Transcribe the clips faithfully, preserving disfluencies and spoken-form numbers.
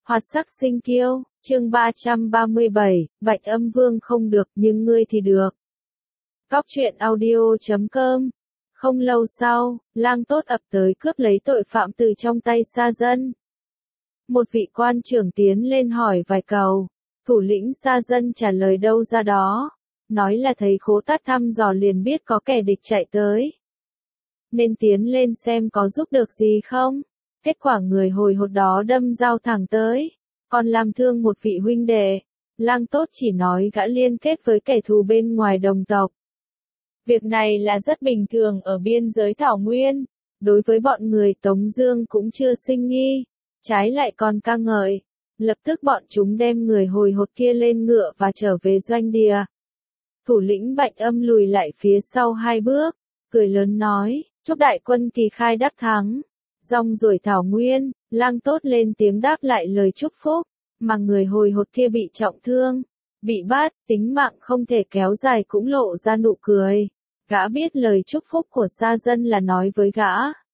Hoạt sắc sinh kiêu, chương ba trăm ba mươi bảy, Bạch Âm Vương không được nhưng ngươi thì được. Cóc truyện audio chấm com. Không lâu sau, Lang Tốt ập tới cướp lấy tội phạm từ trong tay Sa Dân. Một vị quan trưởng tiến lên hỏi vài câu, thủ lĩnh Sa Dân trả lời đâu ra đó, nói là thấy Khố Tát thăm dò liền biết có kẻ địch chạy tới, nên tiến lên xem có giúp được gì không. Kết quả người hồi hột đó đâm dao thẳng tới, còn làm thương một vị huynh đệ. Lang Tốt chỉ nói gã liên kết với kẻ thù bên ngoài đồng tộc. Việc này là rất bình thường ở biên giới Thảo Nguyên, đối với bọn người Tống Dương cũng chưa sinh nghi, trái lại còn ca ngợi. Lập tức bọn chúng đem người hồi hột kia lên ngựa và trở về doanh địa. Thủ lĩnh Bạch Âm lùi lại phía sau hai bước, cười lớn nói, chúc đại quân kỳ khai đắc thắng. Rong ruổi Thảo Nguyên, Lang Tốt lên tiếng đáp lại lời chúc phúc, mà người hồi hột kia bị trọng thương, bị bắt, tính mạng không thể kéo dài cũng lộ ra nụ cười. Gã biết lời chúc phúc của Sa Dân là nói với gã.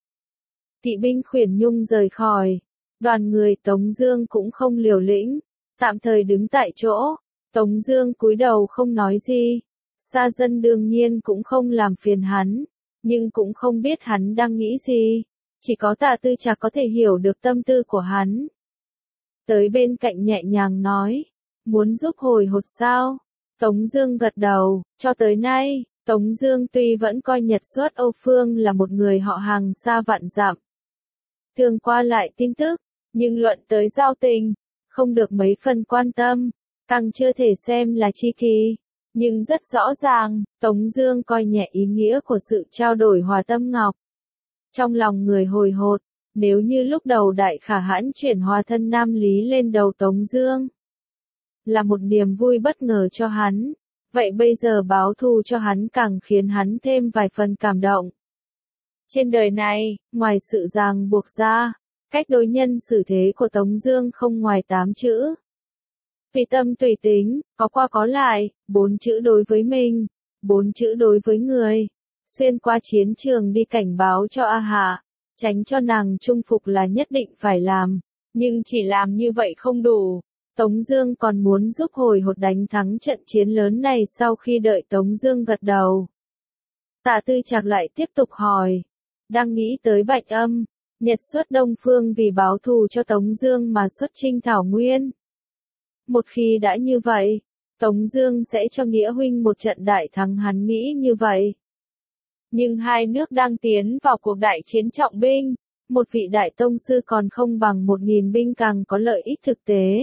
Kỵ binh Khuyển Nhung rời khỏi, đoàn người Tống Dương cũng không liều lĩnh, tạm thời đứng tại chỗ. Tống Dương cúi đầu không nói gì. Sa Dân đương nhiên cũng không làm phiền hắn, nhưng cũng không biết hắn đang nghĩ gì. Chỉ có Tạ Tư Trạc có thể hiểu được tâm tư của hắn. Tới bên cạnh nhẹ nhàng nói, muốn giúp hồi hột sao? Tống Dương gật đầu. Cho tới nay, Tống Dương tuy vẫn coi Nhật Xuất Âu Phương là một người họ hàng xa vạn dặm, thường qua lại tin tức, nhưng luận tới giao tình, không được mấy phần quan tâm, càng chưa thể xem là chi kỷ. Nhưng rất rõ ràng, Tống Dương coi nhẹ ý nghĩa của sự trao đổi Hòa Tâm Ngọc. Trong lòng người hồi hột, nếu như lúc đầu Đại Khả Hãn chuyển Hòa Thân Nam Lý lên đầu Tống Dương, là một niềm vui bất ngờ cho hắn, vậy bây giờ báo thù cho hắn càng khiến hắn thêm vài phần cảm động. Trên đời này, ngoài sự ràng buộc ra, cách đối nhân xử thế của Tống Dương không ngoài tám chữ. Tùy tâm tùy tính, có qua có lại, bốn chữ đối với mình, bốn chữ đối với người. Xuyên qua chiến trường đi cảnh báo cho A Hạ, tránh cho nàng trung phục là nhất định phải làm, nhưng chỉ làm như vậy không đủ. Tống Dương còn muốn giúp hồi hột đánh thắng trận chiến lớn này. Sau khi đợi Tống Dương gật đầu, Tạ Tư Trạc lại tiếp tục hỏi, đang nghĩ tới Bạch Âm, Nhật Xuất Đông Phương vì báo thù cho Tống Dương mà xuất chinh Thảo Nguyên. Một khi đã như vậy, Tống Dương sẽ cho Nghĩa huynh một trận đại thắng, hắn nghĩ như vậy. Nhưng hai nước đang tiến vào cuộc đại chiến trọng binh, một vị đại tông sư còn không bằng một nghìn binh càng có lợi ích thực tế.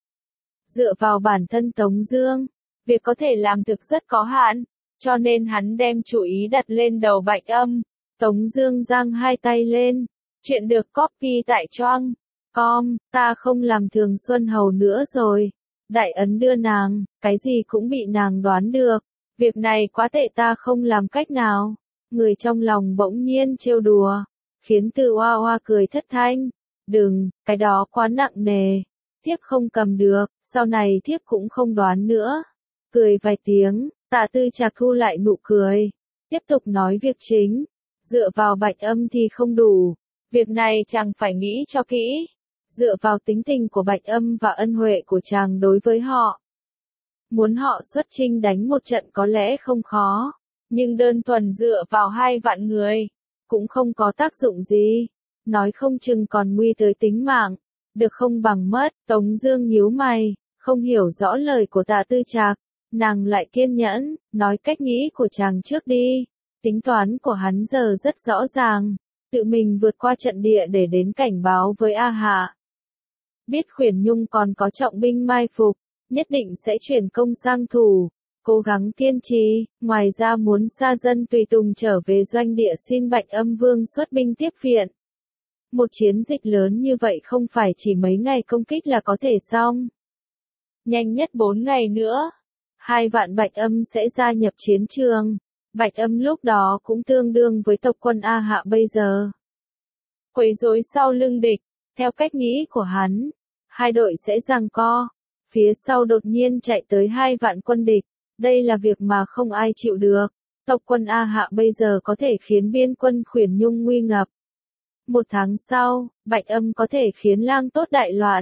Dựa vào bản thân Tống Dương, việc có thể làm thực rất có hạn, cho nên hắn đem chủ ý đặt lên đầu Bạch Âm. Tống Dương giang hai tay lên, chuyện được copy tại choang com, ta không làm Thường Xuân Hầu nữa rồi. Đại ấn đưa nàng, cái gì cũng bị nàng đoán được, việc này quá tệ ta không làm cách nào. Người trong lòng bỗng nhiên trêu đùa, khiến Từ Oa Oa cười thất thanh. Đừng, cái đó quá nặng nề, thiếp không cầm được, sau này thiếp cũng không đoán nữa. Cười vài tiếng, Tạ Tư Trạc thu lại nụ cười, tiếp tục nói việc chính. Dựa vào Bạch Âm thì không đủ, việc này chàng phải nghĩ cho kỹ. Dựa vào tính tình của Bạch Âm và ân huệ của chàng đối với họ, muốn họ xuất chinh đánh một trận có lẽ không khó, nhưng đơn thuần dựa vào hai vạn người, cũng không có tác dụng gì, nói không chừng còn nguy tới tính mạng, được không bằng mất. Tống Dương nhíu mày, không hiểu rõ lời của Tạ Tư Trạc, nàng lại kiên nhẫn, nói cách nghĩ của chàng trước đi. Tính toán của hắn giờ rất rõ ràng, tự mình vượt qua trận địa để đến cảnh báo với A Hạ. Biết Khuyển Nhung còn có trọng binh mai phục, nhất định sẽ chuyển công sang thủ, cố gắng kiên trì. Ngoài ra muốn Sa Dân tùy tùng trở về doanh địa xin Bạch Âm Vương xuất binh tiếp viện. Một chiến dịch lớn như vậy không phải chỉ mấy ngày công kích là có thể xong. Nhanh nhất bốn ngày nữa, hai vạn Bạch Âm sẽ gia nhập chiến trường. Bạch Âm lúc đó cũng tương đương với tộc quân A Hạ bây giờ. Quấy rối sau lưng địch, theo cách nghĩ của hắn, hai đội sẽ giằng co, phía sau đột nhiên chạy tới hai vạn quân địch, đây là việc mà không ai chịu được. Tộc quân A Hạ bây giờ có thể khiến biên quân Khuyển Nhung nguy ngập. Một tháng sau, Bạch Âm có thể khiến Lang Tốt đại loạn.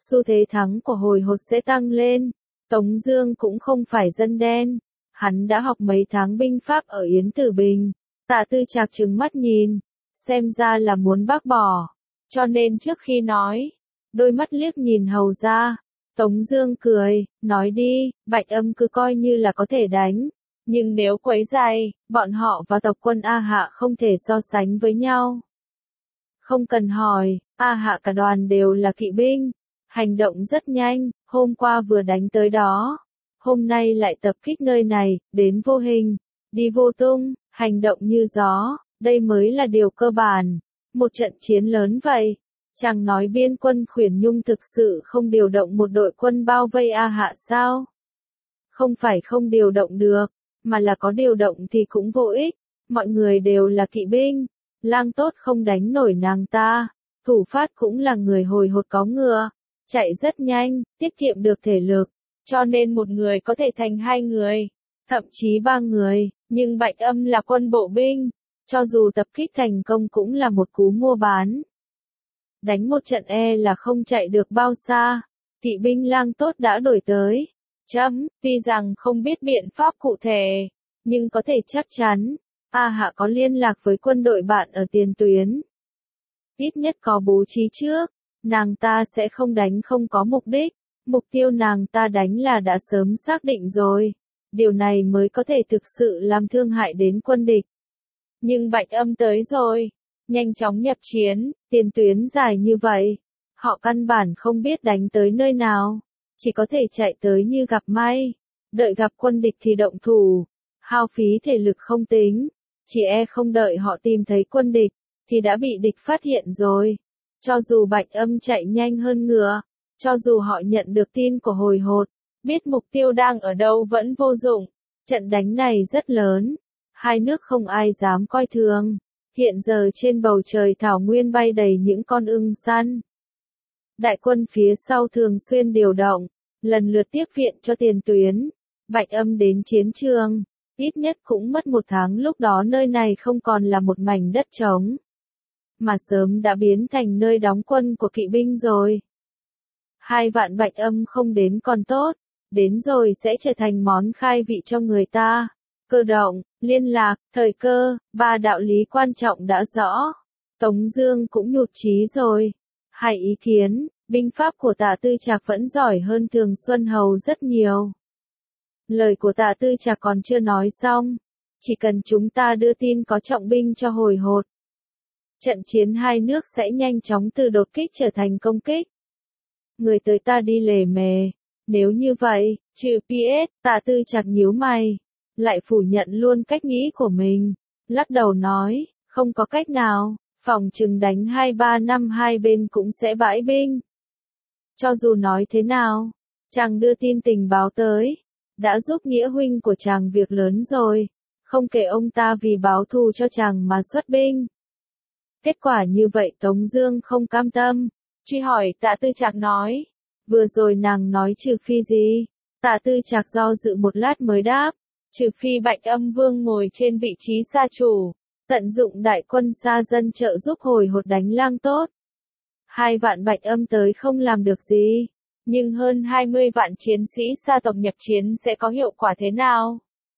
xu thế thắng của hồi hột sẽ tăng lên. Tống Dương cũng không phải dân đen, hắn đã học mấy tháng binh pháp ở Yến Tử Bình. Tạ Tư Trạc trừng mắt nhìn, xem ra là muốn bác bỏ, cho nên trước khi nói, đôi mắt liếc nhìn hầu ra. Tống Dương cười, nói đi, Bạch Âm cứ coi như là có thể đánh, nhưng nếu quấy rầy, bọn họ và tộc quân A Hạ không thể so sánh với nhau. Không cần hỏi, A Hạ cả đoàn đều là kỵ binh, hành động rất nhanh, hôm qua vừa đánh tới đó, hôm nay lại tập kích nơi này, đến vô hình, đi vô tung, hành động như gió, đây mới là điều cơ bản. Một trận chiến lớn vậy, chẳng nói biên quân Khuyển Nhung thực sự không điều động một đội quân bao vây A Hạ sao? Không phải không điều động được, mà là có điều động thì cũng vô ích, mọi người đều là kỵ binh, Lang Tốt không đánh nổi nàng ta, thủ phát cũng là người hồi hột có ngựa, chạy rất nhanh, tiết kiệm được thể lực, cho nên một người có thể thành hai người, thậm chí ba người, nhưng Bạch Âm là quân bộ binh, cho dù tập kích thành công cũng là một cú mua bán. Đánh một trận e là không chạy được bao xa, kỵ binh Lang Tốt đã đổi tới. Chấm, tuy rằng không biết biện pháp cụ thể, nhưng có thể chắc chắn, A Hạ có liên lạc với quân đội bạn ở tiền tuyến. Ít nhất có bố trí trước, nàng ta sẽ không đánh không có mục đích, mục tiêu nàng ta đánh là đã sớm xác định rồi, điều này mới có thể thực sự làm thương hại đến quân địch. Nhưng Bạch Âm tới rồi, nhanh chóng nhập chiến, tiền tuyến dài như vậy, họ căn bản không biết đánh tới nơi nào, chỉ có thể chạy tới như gặp may, đợi gặp quân địch thì động thủ, hao phí thể lực không tính, chỉ e không đợi họ tìm thấy quân địch, thì đã bị địch phát hiện rồi. Cho dù Bạch Âm chạy nhanh hơn ngựa, cho dù họ nhận được tin của hồi hột, biết mục tiêu đang ở đâu vẫn vô dụng, trận đánh này rất lớn, hai nước không ai dám coi thường, hiện giờ trên bầu trời thảo nguyên bay đầy những con ưng săn. Đại quân phía sau thường xuyên điều động, lần lượt tiếp viện cho tiền tuyến, Bạch Âm đến chiến trường, ít nhất cũng mất một tháng lúc đó nơi này không còn là một mảnh đất trống, mà sớm đã biến thành nơi đóng quân của kỵ binh rồi. Hai vạn Bạch Âm không đến còn tốt, đến rồi sẽ trở thành món khai vị cho người ta. Cơ động, liên lạc, thời cơ, ba đạo lý quan trọng đã rõ. Tống Dương cũng nhụt chí rồi. Hai ý kiến, binh pháp của Tạ Tư Trạc vẫn giỏi hơn Thường Xuân Hầu rất nhiều. Lời của Tạ Tư Trạc còn chưa nói xong, chỉ cần chúng ta đưa tin có trọng binh cho hồi hột, trận chiến hai nước sẽ nhanh chóng từ đột kích trở thành công kích. Người tới ta đi lề mề, nếu như vậy, trừ pê ét, Tạ Tư Trạc nhíu mày, lại phủ nhận luôn cách nghĩ của mình, lắc đầu nói, không có cách nào, phòng chừng đánh hai ba năm hai bên cũng sẽ bãi binh. Cho dù nói thế nào, chàng đưa tin tình báo tới, đã giúp nghĩa huynh của chàng việc lớn rồi, không kể ông ta vì báo thù cho chàng mà xuất binh. Kết quả như vậy Tống Dương không cam tâm, truy hỏi. Tạ Tư Trạc nói, vừa rồi nàng nói trừ phi gì? Tạ Tư Trạc do dự một lát mới đáp, trừ phi Bạch Âm Vương ngồi trên vị trí sa chủ, tận dụng đại quân sa dân trợ giúp hồi hột đánh Lang Tốt. Hai vạn Bạch Âm tới không làm được gì, nhưng hơn hai mươi vạn chiến sĩ sa tộc nhập chiến sẽ có hiệu quả thế nào?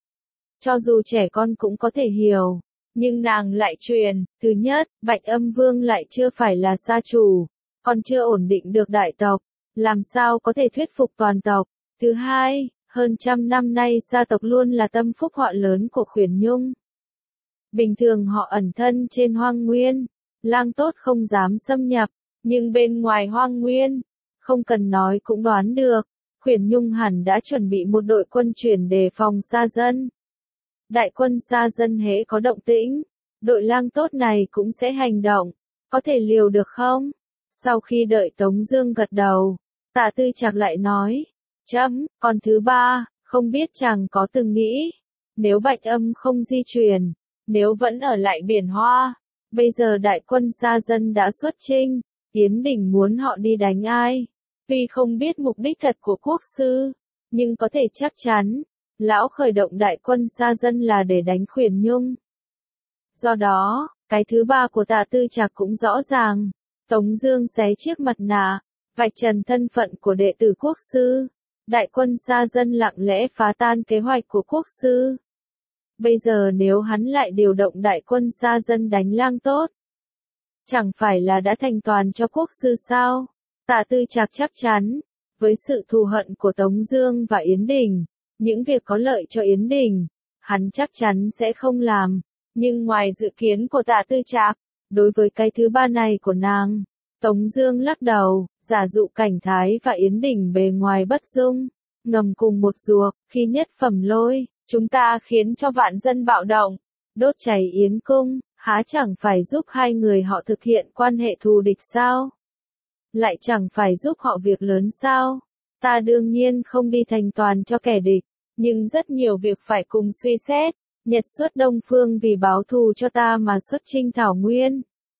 Cho dù trẻ con cũng có thể hiểu, nhưng nàng lại truyền, thứ nhất, Bạch Âm Vương lại chưa phải là sa chủ, còn chưa ổn định được đại tộc, làm sao có thể thuyết phục toàn tộc. Thứ hai, hơn trăm năm nay sa tộc luôn là tâm phúc họa lớn của Khuyển Nhung. Bình thường họ ẩn thân trên hoang nguyên, Lang Tốt không dám xâm nhập, nhưng bên ngoài hoang nguyên, không cần nói cũng đoán được, Khuyển Nhung hẳn đã chuẩn bị một đội quân chuyển đề phòng sa dân. Đại quân sa dân hễ có động tĩnh, đội Lang Tốt này cũng sẽ hành động, có thể liều được không? Sau khi đợi Tống Dương gật đầu, Tạ Tư Trạc lại nói, chấm, còn thứ ba, không biết chàng có từng nghĩ, nếu Bạch Âm không di chuyển, nếu vẫn ở lại Biển Hoa, bây giờ đại quân sa dân đã xuất chinh, Yến Đình muốn họ đi đánh ai? Tuy không biết mục đích thật của quốc sư, nhưng có thể chắc chắn, lão khởi động đại quân sa dân là để đánh Khuyển Nhung. Do đó, cái thứ ba của Tạ Tư Trạc cũng rõ ràng. Tống Dương xé chiếc mặt nạ, vạch trần thân phận của đệ tử quốc sư. Đại quân xa dân lặng lẽ phá tan kế hoạch của quốc sư. Bây giờ nếu hắn lại điều động đại quân xa dân đánh Lang Tốt, chẳng phải là đã thành toàn cho quốc sư sao? Tạ Tư Trạc chắc chắn, với sự thù hận của Tống Dương và Yến Đình, những việc có lợi cho Yến Đình, hắn chắc chắn sẽ không làm. Nhưng ngoài dự kiến của Tạ Tư Trạc, đối với cái thứ ba này của nàng, Tống Dương lắc đầu, giả dụ Cảnh Thái và Yến Đình bề ngoài bất dung, ngầm cùng một ruột, khi nhất phẩm lôi, chúng ta khiến cho vạn dân bạo động, đốt cháy Yến cung, há chẳng phải giúp hai người họ thực hiện quan hệ thù địch sao? Lại chẳng phải giúp họ việc lớn sao? Ta đương nhiên không đi thành toàn cho kẻ địch, nhưng rất nhiều việc phải cùng suy xét. Nhật xuất Đông Phương vì báo thù cho ta mà xuất chinh Thảo Nguyên.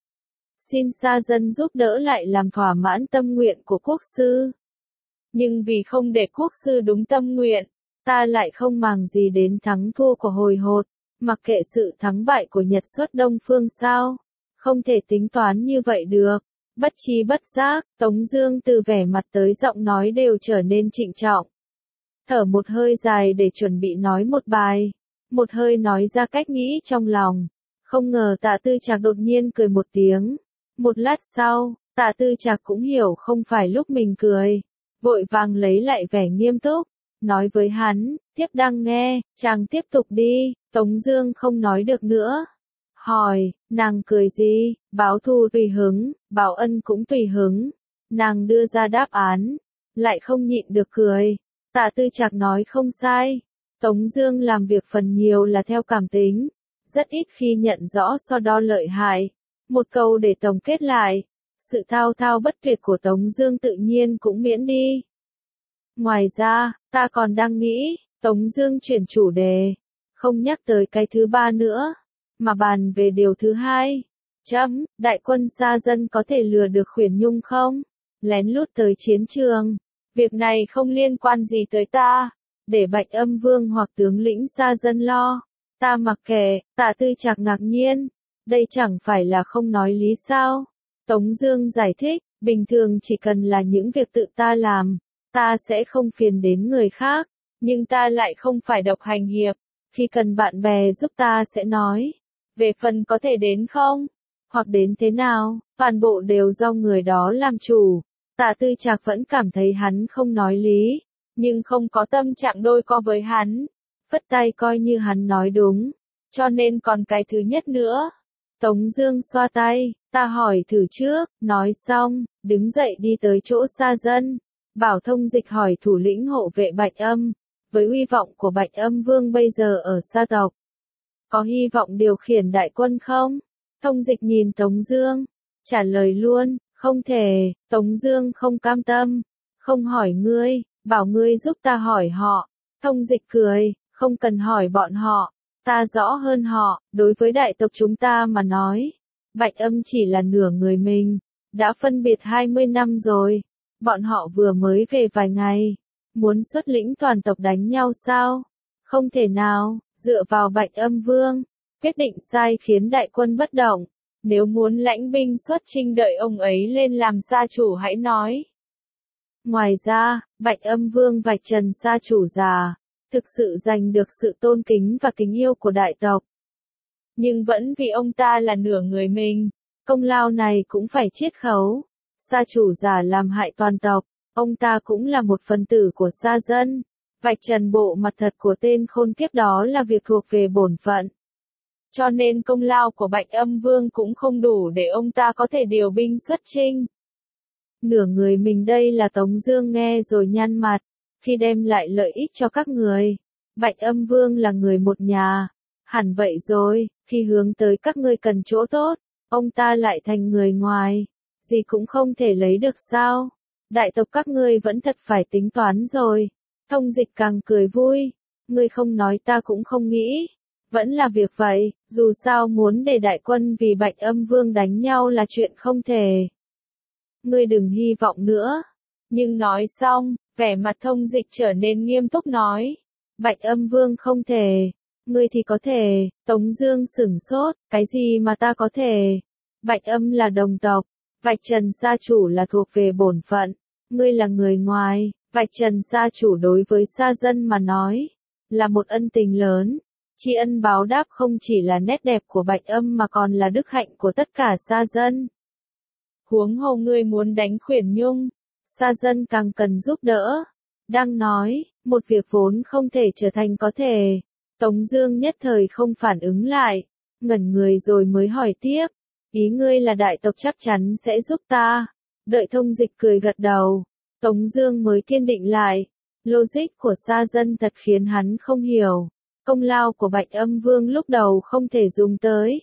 Xin xa dân giúp đỡ lại làm thỏa mãn tâm nguyện của quốc sư. Nhưng vì không để quốc sư đúng tâm nguyện, ta lại không màng gì đến thắng thua của hồi hột, mặc kệ sự thắng bại của Nhật xuất Đông Phương sao. Không thể tính toán như vậy được. Bất trí bất giác, Tống Dương từ vẻ mặt tới giọng nói đều trở nên trịnh trọng. Thở một hơi dài để chuẩn bị nói một bài. Một hơi nói ra cách nghĩ trong lòng. Không ngờ Tạ Tư Trạc đột nhiên cười một tiếng. Một lát sau, Tạ Tư Trạc cũng hiểu không phải lúc mình cười. Vội vàng lấy lại vẻ nghiêm túc. Nói với hắn, tiếp đang nghe, chàng tiếp tục đi. Tống Dương không nói được nữa. Hỏi, nàng cười gì? Báo thù tùy hứng, báo ân cũng tùy hứng. Nàng đưa ra đáp án, lại không nhịn được cười. Tạ Tư Trạc nói không sai. Tống Dương làm việc phần nhiều là theo cảm tính, rất ít khi nhận rõ so đo lợi hại. Một câu để tổng kết lại, sự thao thao bất tuyệt của Tống Dương tự nhiên cũng miễn đi. Ngoài ra, ta còn đang nghĩ, Tống Dương chuyển chủ đề, không nhắc tới cái thứ ba nữa, mà bàn về điều thứ hai. Chấm, đại quân xa dân có thể lừa được Khuyển Nhung không? Lén lút tới chiến trường, việc này không liên quan gì tới ta. Để Bạch Âm Vương hoặc tướng lĩnh xa dân lo, ta mặc kệ. Tạ Tư Trạc ngạc nhiên, đây chẳng phải là không nói lý sao? Tống Dương giải thích, bình thường chỉ cần là những việc tự ta làm, ta sẽ không phiền đến người khác, nhưng ta lại không phải độc hành hiệp, khi cần bạn bè giúp ta sẽ nói. Về phần có thể đến không, hoặc đến thế nào, toàn bộ đều do người đó làm chủ. Tạ Tư Trạc vẫn cảm thấy hắn không nói lý, nhưng không có tâm trạng đôi co với hắn. Phất tay coi như hắn nói đúng, cho nên còn cái thứ nhất nữa. Tống Dương xoa tay, ta hỏi thử trước, nói xong, đứng dậy đi tới chỗ xa dân. Bảo Thông Dịch hỏi thủ lĩnh hộ vệ Bạch Âm, với uy vọng của Bạch Âm Vương bây giờ ở Sa tộc, có hy vọng điều khiển đại quân không? Thông Dịch nhìn Tống Dương, trả lời luôn, không thể. Tống Dương không cam tâm, không hỏi ngươi, bảo ngươi giúp ta hỏi họ. Thông Dịch cười, không cần hỏi bọn họ, ta rõ hơn họ. Đối với đại tộc chúng ta mà nói, Bạch Âm chỉ là nửa người mình, đã phân biệt hai mươi năm rồi, bọn họ vừa mới về vài ngày, muốn xuất lĩnh toàn tộc đánh nhau sao? Không thể nào. Dựa vào Bạch Âm Vương, quyết định sai khiến đại quân bất động. Nếu muốn lãnh binh xuất chinh đợi ông ấy lên làm gia chủ hãy nói. Ngoài ra, Bạch Âm Vương vạch trần gia chủ già, thực sự giành được sự tôn kính và kính yêu của đại tộc. Nhưng vẫn vì ông ta là nửa người mình, công lao này cũng phải chiết khấu. Gia chủ già làm hại toàn tộc, ông ta cũng là một phần tử của sa dân. Vạch trần bộ mặt thật của tên khôn kiếp đó là việc thuộc về bổn phận. Cho nên công lao của Bạch Âm Vương cũng không đủ để ông ta có thể điều binh xuất chinh. Nửa người mình đây là Tống Dương nghe rồi nhăn mặt, khi đem lại lợi ích cho các người. Bạch Âm Vương là người một nhà, hẳn vậy rồi, khi hướng tới các ngươi cần chỗ tốt, ông ta lại thành người ngoài, gì cũng không thể lấy được sao? Đại tộc các ngươi vẫn thật phải tính toán rồi. Thông Dịch càng cười vui, ngươi không nói ta cũng không nghĩ, vẫn là việc vậy, dù sao muốn để đại quân vì Bạch Âm Vương đánh nhau là chuyện không thể. Ngươi đừng hy vọng nữa. Nhưng nói xong, vẻ mặt Thông Dịch trở nên nghiêm túc nói, Bạch Âm Vương không thể, ngươi thì có thể. Tống Dương sửng sốt, cái gì mà ta có thể? Bạch Âm là đồng tộc, vạch trần gia chủ là thuộc về bổn phận. ngươi là người ngoài, vạch trần gia chủ đối với gia dân mà nói, là một ân tình lớn. Tri ân báo đáp không chỉ là nét đẹp của Bạch Âm mà còn là đức hạnh của tất cả gia dân. Huống hồ ngươi muốn đánh Khuyển Nhung, gia dân càng cần giúp đỡ. Đang nói, một việc vốn không thể trở thành có thể. Tống Dương nhất thời không phản ứng lại, ngẩn người rồi mới hỏi tiếp, ý ngươi là đại tộc chắc chắn sẽ giúp ta. Đợi Thông Dịch cười gật đầu, Tống Dương mới kiên định lại. Logic của gia dân thật khiến hắn không hiểu. Công lao của Bạch Âm Vương lúc đầu không thể dùng tới.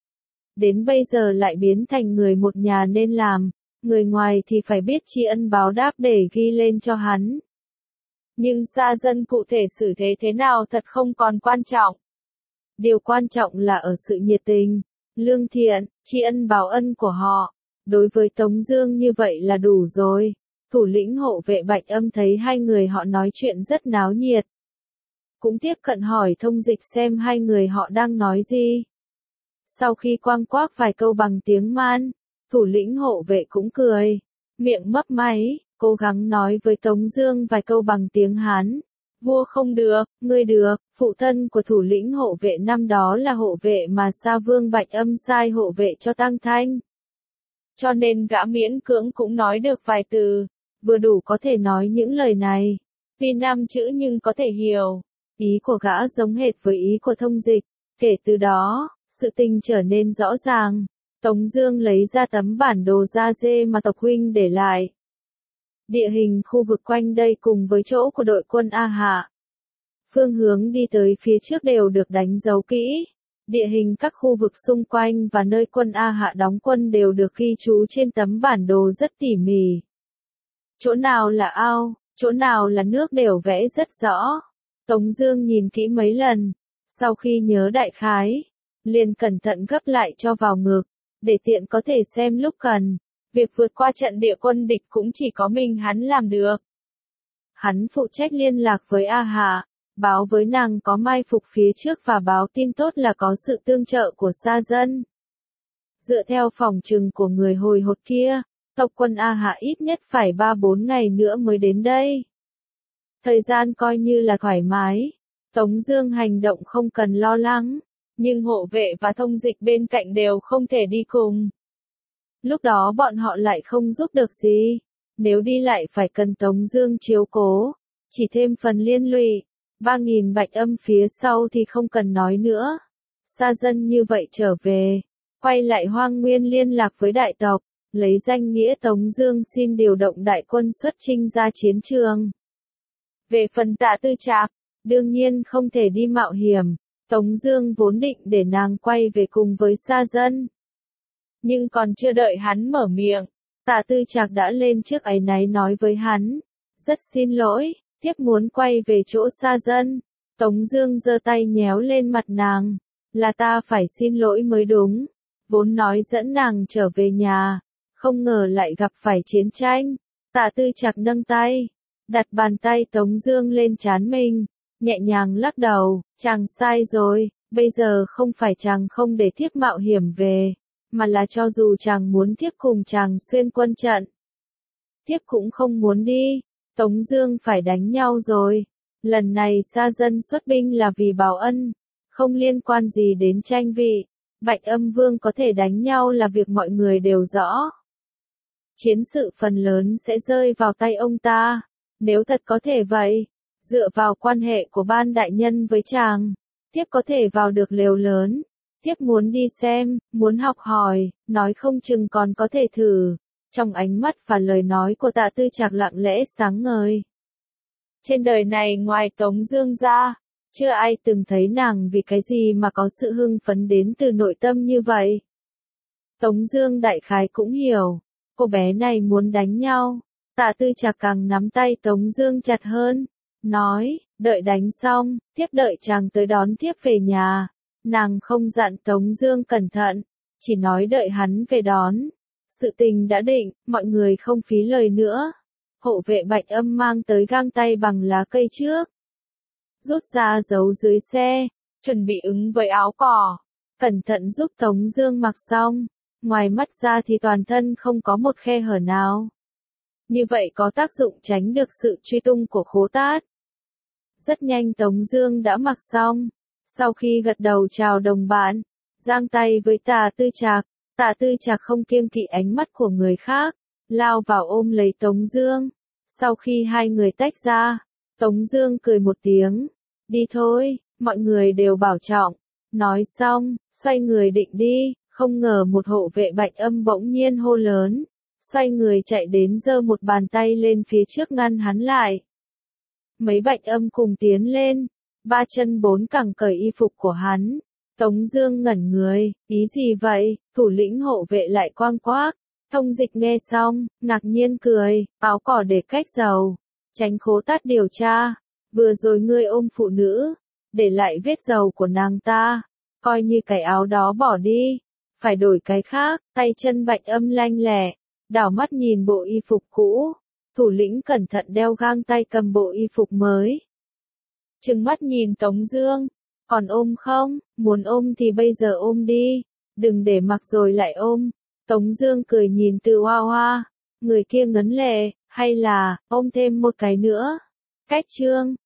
Đến bây giờ lại biến thành người một nhà nên làm, người ngoài thì phải biết tri ân báo đáp để ghi lên cho hắn. Nhưng gia dân cụ thể xử thế thế nào thật không còn quan trọng. Điều quan trọng là ở sự nhiệt tình, lương thiện, tri ân báo ân của họ. Đối với Tống Dương như vậy là đủ rồi. Thủ lĩnh hộ vệ Bạch Âm thấy hai người họ nói chuyện rất náo nhiệt. Cũng tiếp cận hỏi Thông Dịch xem hai người họ đang nói gì. Sau khi quang quác vài câu bằng tiếng Man, thủ lĩnh hộ vệ cũng cười, miệng mấp máy, cố gắng nói với Tống Dương vài câu bằng tiếng Hán. Vua không được, ngươi được. Phụ thân của thủ lĩnh hộ vệ năm đó là hộ vệ mà Sa Vương Bạch Âm sai hộ vệ cho Tăng Thanh. Cho nên gã miễn cưỡng cũng nói được vài từ, vừa đủ có thể nói những lời này. Tuy năm chữ nhưng có thể hiểu. Ý của gã giống hệt với ý của Thông Dịch. Kể từ đó, sự tình trở nên rõ ràng. Tống Dương lấy ra tấm bản đồ da dê mà tộc huynh để lại. Địa hình khu vực quanh đây cùng với chỗ của đội quân A Hạ, phương hướng đi tới phía trước đều được đánh dấu kỹ. Địa hình các khu vực xung quanh và nơi quân A Hạ đóng quân đều được ghi chú trên tấm bản đồ rất tỉ mỉ. Chỗ nào là ao, chỗ nào là nước đều vẽ rất rõ. Tống Dương nhìn kỹ mấy lần, sau khi nhớ đại khái, liền cẩn thận gấp lại cho vào ngực, để tiện có thể xem lúc cần. Việc vượt qua trận địa quân địch cũng chỉ có mình hắn làm được. Hắn phụ trách liên lạc với A Hạ, báo với nàng có mai phục phía trước và báo tin tốt là có sự tương trợ của Sa dân. Dựa theo phỏng chừng của người hồi hột kia, tộc quân A Hạ ít nhất phải ba bốn ngày nữa mới đến đây. Thời gian coi như là thoải mái, Tống Dương hành động không cần lo lắng, nhưng hộ vệ và Thông Dịch bên cạnh đều không thể đi cùng. Lúc đó bọn họ lại không giúp được gì, nếu đi lại phải cần Tống Dương chiếu cố, chỉ thêm phần liên lụy. Ba nghìn Bạch Âm phía sau thì không cần nói nữa. Sa dân như vậy trở về, quay lại Hoang Nguyên liên lạc với đại tộc, lấy danh nghĩa Tống Dương xin điều động đại quân xuất chinh ra chiến trường. Về phần Tạ Tư Trạc, đương nhiên không thể đi mạo hiểm. Tống Dương vốn định để nàng quay về cùng với Sa dân, nhưng còn chưa đợi hắn mở miệng, Tạ Tư Trạc đã lên trước áy náy nói với hắn, rất xin lỗi, tiếp muốn quay về chỗ Sa dân. Tống Dương giơ tay nhéo lên mặt nàng, là ta phải xin lỗi mới đúng, vốn nói dẫn nàng trở về nhà, không ngờ lại gặp phải chiến tranh. Tạ Tư Trạc nâng tay, đặt bàn tay Tống Dương lên trán mình, nhẹ nhàng lắc đầu, chàng sai rồi, bây giờ không phải chàng không để thiếp mạo hiểm về, mà là cho dù chàng muốn thiếp cùng chàng xuyên quân trận, thiếp cũng không muốn đi. Tống Dương phải đánh nhau rồi. Lần này Sa dân xuất binh là vì báo ân, không liên quan gì đến tranh vị. Bạch Âm Vương có thể đánh nhau là việc mọi người đều rõ. Chiến sự phần lớn sẽ rơi vào tay ông ta. Nếu thật có thể vậy, dựa vào quan hệ của ban đại nhân với chàng, thiếp có thể vào được lều lớn. Thiếp muốn đi xem, muốn học hỏi, nói không chừng còn có thể thử. Trong ánh mắt và lời nói của Tạ Tư Trạc lặng lẽ sáng ngời. Trên đời này ngoài Tống Dương ra, chưa ai từng thấy nàng vì cái gì mà có sự hưng phấn đến từ nội tâm như vậy. Tống Dương đại khái cũng hiểu, cô bé này muốn đánh nhau. Tạ Tư Trạc càng nắm tay Tống Dương chặt hơn, nói, đợi đánh xong, tiếp đợi chàng tới đón tiếp về nhà. Nàng không dặn Tống Dương cẩn thận, chỉ nói đợi hắn về đón. Sự tình đã định, mọi người không phí lời nữa. Hộ vệ Bạch Âm mang tới găng tay bằng lá cây trước, rút ra giấu dưới xe, chuẩn bị ứng với áo cỏ, cẩn thận giúp Tống Dương mặc xong. Ngoài mắt ra thì toàn thân không có một khe hở nào. Như vậy có tác dụng tránh được sự truy tung của Khố Tát. Rất nhanh Tống Dương đã mặc xong. Sau khi gật đầu chào đồng bạn, giang tay với Tả Tư Trạc, Tả Tư Trạc không kiêng kỵ ánh mắt của người khác, lao vào ôm lấy Tống Dương. Sau khi hai người tách ra, Tống Dương cười một tiếng, đi thôi, mọi người đều bảo trọng. Nói xong, xoay người định đi, không ngờ một hộ vệ Bạch Âm bỗng nhiên hô lớn, xoay người chạy đến giơ một bàn tay lên phía trước ngăn hắn lại. Mấy Bạch Âm cùng tiến lên, ba chân bốn cẳng cởi y phục của hắn. Tống Dương ngẩn người, ý gì vậy? Thủ lĩnh hộ vệ lại quang quác. Thông Dịch nghe xong, ngạc nhiên cười, áo cỏ để cách dầu, tránh Khố Tát điều tra. Vừa rồi ngươi ôm phụ nữ, để lại vết dầu của nàng ta, coi như cái áo đó bỏ đi, phải đổi cái khác. Tay chân Bạch Âm lanh lẹ, đảo mắt nhìn bộ y phục cũ. Thủ lĩnh cẩn thận đeo găng tay cầm bộ y phục mới. Trừng mắt nhìn Tống Dương, còn ôm không? Muốn ôm thì bây giờ ôm đi, đừng để mặc rồi lại ôm. Tống Dương cười nhìn Từ Hoa Hoa, người kia ngấn lệ, hay là ôm thêm một cái nữa. Cách chương